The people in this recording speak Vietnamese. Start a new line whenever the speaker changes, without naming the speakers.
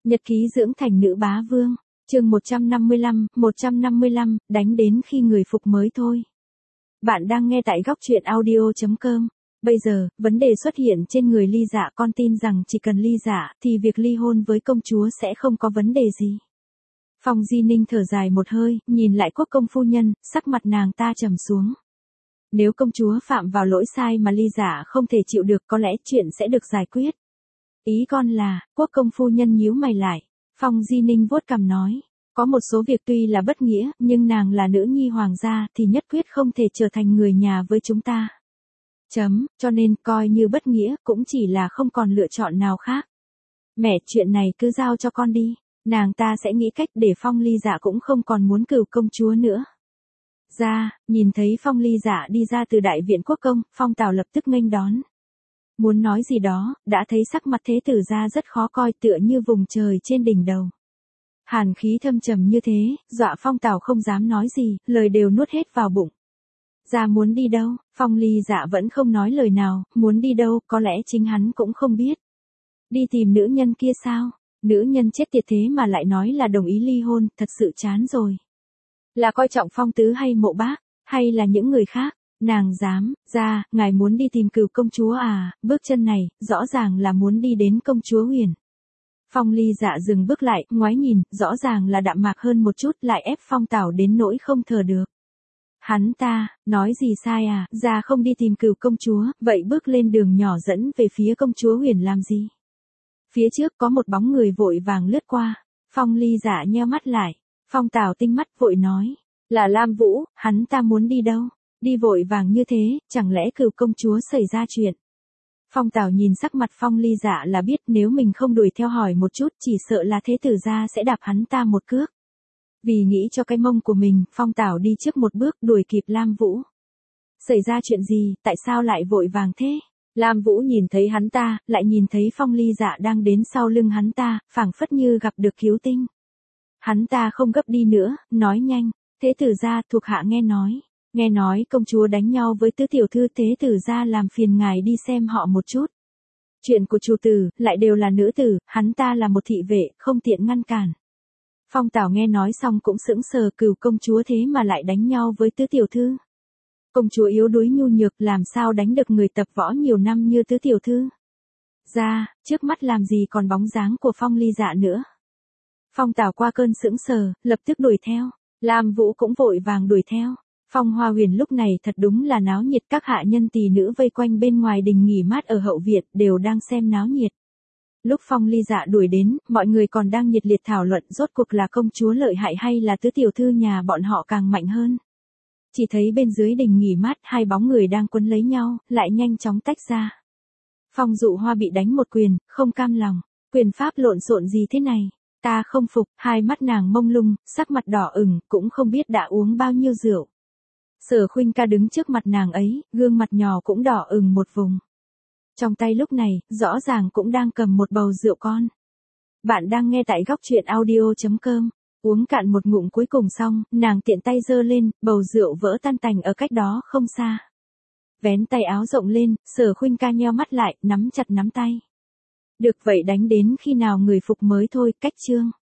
Nhật ký dưỡng thành nữ bá vương, chương 155, đánh đến khi người phục mới thôi. Bạn đang nghe tại góc truyện audio.com. Bây giờ, vấn đề xuất hiện trên người Ly Dạ, con tin rằng chỉ cần Ly Dạ thì việc ly hôn với công chúa sẽ không có vấn đề gì. Phong Di Ninh thở dài một hơi, nhìn lại Quốc công phu nhân, sắc mặt nàng ta trầm xuống. Nếu công chúa phạm vào lỗi sai mà Ly Dạ không thể chịu được, có lẽ chuyện sẽ được giải quyết. Ý con là, Quốc công phu nhân nhíu mày lại. Phong Di Ninh vuốt cằm nói, có một số việc tuy là bất nghĩa, nhưng nàng là nữ nhi hoàng gia thì nhất quyết không thể trở thành người nhà với chúng ta. Cho nên coi như bất nghĩa cũng chỉ là không còn lựa chọn nào khác. Mẹ, chuyện này cứ giao cho con đi, nàng ta sẽ nghĩ cách để Phong Ly Dạ cũng không còn muốn cừu công chúa nữa. Nhìn thấy Phong Ly Dạ đi ra từ đại viện quốc công, Phong Tào lập tức nghênh đón. Muốn nói gì đó, đã thấy sắc mặt thế tử gia rất khó coi, tựa như vùng trời trên đỉnh đầu. Hàn khí thâm trầm như thế, dọa Phong Tào không dám nói gì, lời đều nuốt hết vào bụng. Muốn đi đâu? Phong Ly Dạ vẫn không nói lời nào, muốn đi đâu, có lẽ chính hắn cũng không biết. Đi tìm nữ nhân kia sao? Nữ nhân chết tiệt thế mà lại nói là đồng ý ly hôn, thật sự chán rồi. Là coi trọng Phong Tứ hay Mộ Bác, hay là những người khác? Nàng dám, ngài muốn đi tìm cừu công chúa à? Bước chân này, rõ ràng là muốn đi đến công chúa Huyền. Phong Ly Dạ dừng bước lại, ngoái nhìn, rõ ràng là đạm mạc hơn một chút, lại ép Phong Tảo đến nỗi không thở được. Hắn ta, nói gì sai à? Không đi tìm cừu công chúa, vậy bước lên đường nhỏ dẫn về phía công chúa Huyền làm gì? Phía trước có một bóng người vội vàng lướt qua. Phong Ly Dạ nheo mắt lại. Phong Tảo tinh mắt vội nói, là Lam Vũ, hắn ta muốn đi đâu? Đi vội vàng như thế, chẳng lẽ cừu công chúa xảy ra chuyện? Phong Tảo nhìn sắc mặt Phong Ly Dạ là biết nếu mình không đuổi theo hỏi một chút, chỉ sợ là thế tử gia sẽ đạp hắn ta một cước. Vì nghĩ cho cái mông của mình, Phong Tảo đi trước một bước đuổi kịp Lam Vũ. Xảy ra chuyện gì, tại sao lại vội vàng thế? Lam Vũ nhìn thấy hắn ta, lại nhìn thấy Phong Ly Dạ đang đến sau lưng hắn ta, phảng phất như gặp được cứu tinh. Hắn ta không gấp đi nữa, nói nhanh, thế tử gia, thuộc hạ nghe nói công chúa đánh nhau với tứ tiểu thư, thế tử gia làm phiền ngài đi xem họ một chút. Chuyện của chủ tử, lại đều là nữ tử, hắn ta là một thị vệ, không tiện ngăn cản. Phong Tảo nghe nói xong cũng sững sờ, cừu công chúa thế mà lại đánh nhau với tứ tiểu thư. Công chúa yếu đuối nhu nhược, làm sao đánh được người tập võ nhiều năm như tứ tiểu thư. Trước mắt làm gì còn bóng dáng của Phong Ly Dạ nữa. Phong Tảo qua cơn sững sờ, lập tức đuổi theo. Lam Vũ cũng vội vàng đuổi theo. Phong Hoa Huyền lúc này thật đúng là náo nhiệt, các hạ nhân tỳ nữ vây quanh bên ngoài đình nghỉ mát ở hậu viện, đều đang xem náo nhiệt. Lúc Phong Ly Dạ đuổi đến, mọi người còn đang nhiệt liệt thảo luận rốt cuộc là công chúa lợi hại hay là tứ tiểu thư nhà bọn họ càng mạnh hơn. Chỉ thấy bên dưới đình nghỉ mát, hai bóng người đang quấn lấy nhau, lại nhanh chóng tách ra. Phong Dụ Hoa bị đánh một quyền, không cam lòng. Quyền pháp lộn xộn gì thế này? Ta không phục. Hai mắt nàng mông lung, sắc mặt đỏ ửng, cũng không biết đã uống bao nhiêu rượu. Sở Khuynh Ca đứng trước mặt nàng ấy, gương mặt nhỏ cũng đỏ ửng một vùng. Trong tay lúc này, rõ ràng cũng đang cầm một bầu rượu con. Bạn đang nghe tại góc truyện audio.com. Uống cạn một ngụm cuối cùng xong, nàng tiện tay giơ lên, bầu rượu vỡ tan tành ở cách đó không xa. Vén tay áo rộng lên, Sở Khuynh Ca nheo mắt lại, nắm chặt nắm tay. Được vậy, đánh đến khi nào người phục mới thôi, cách chương.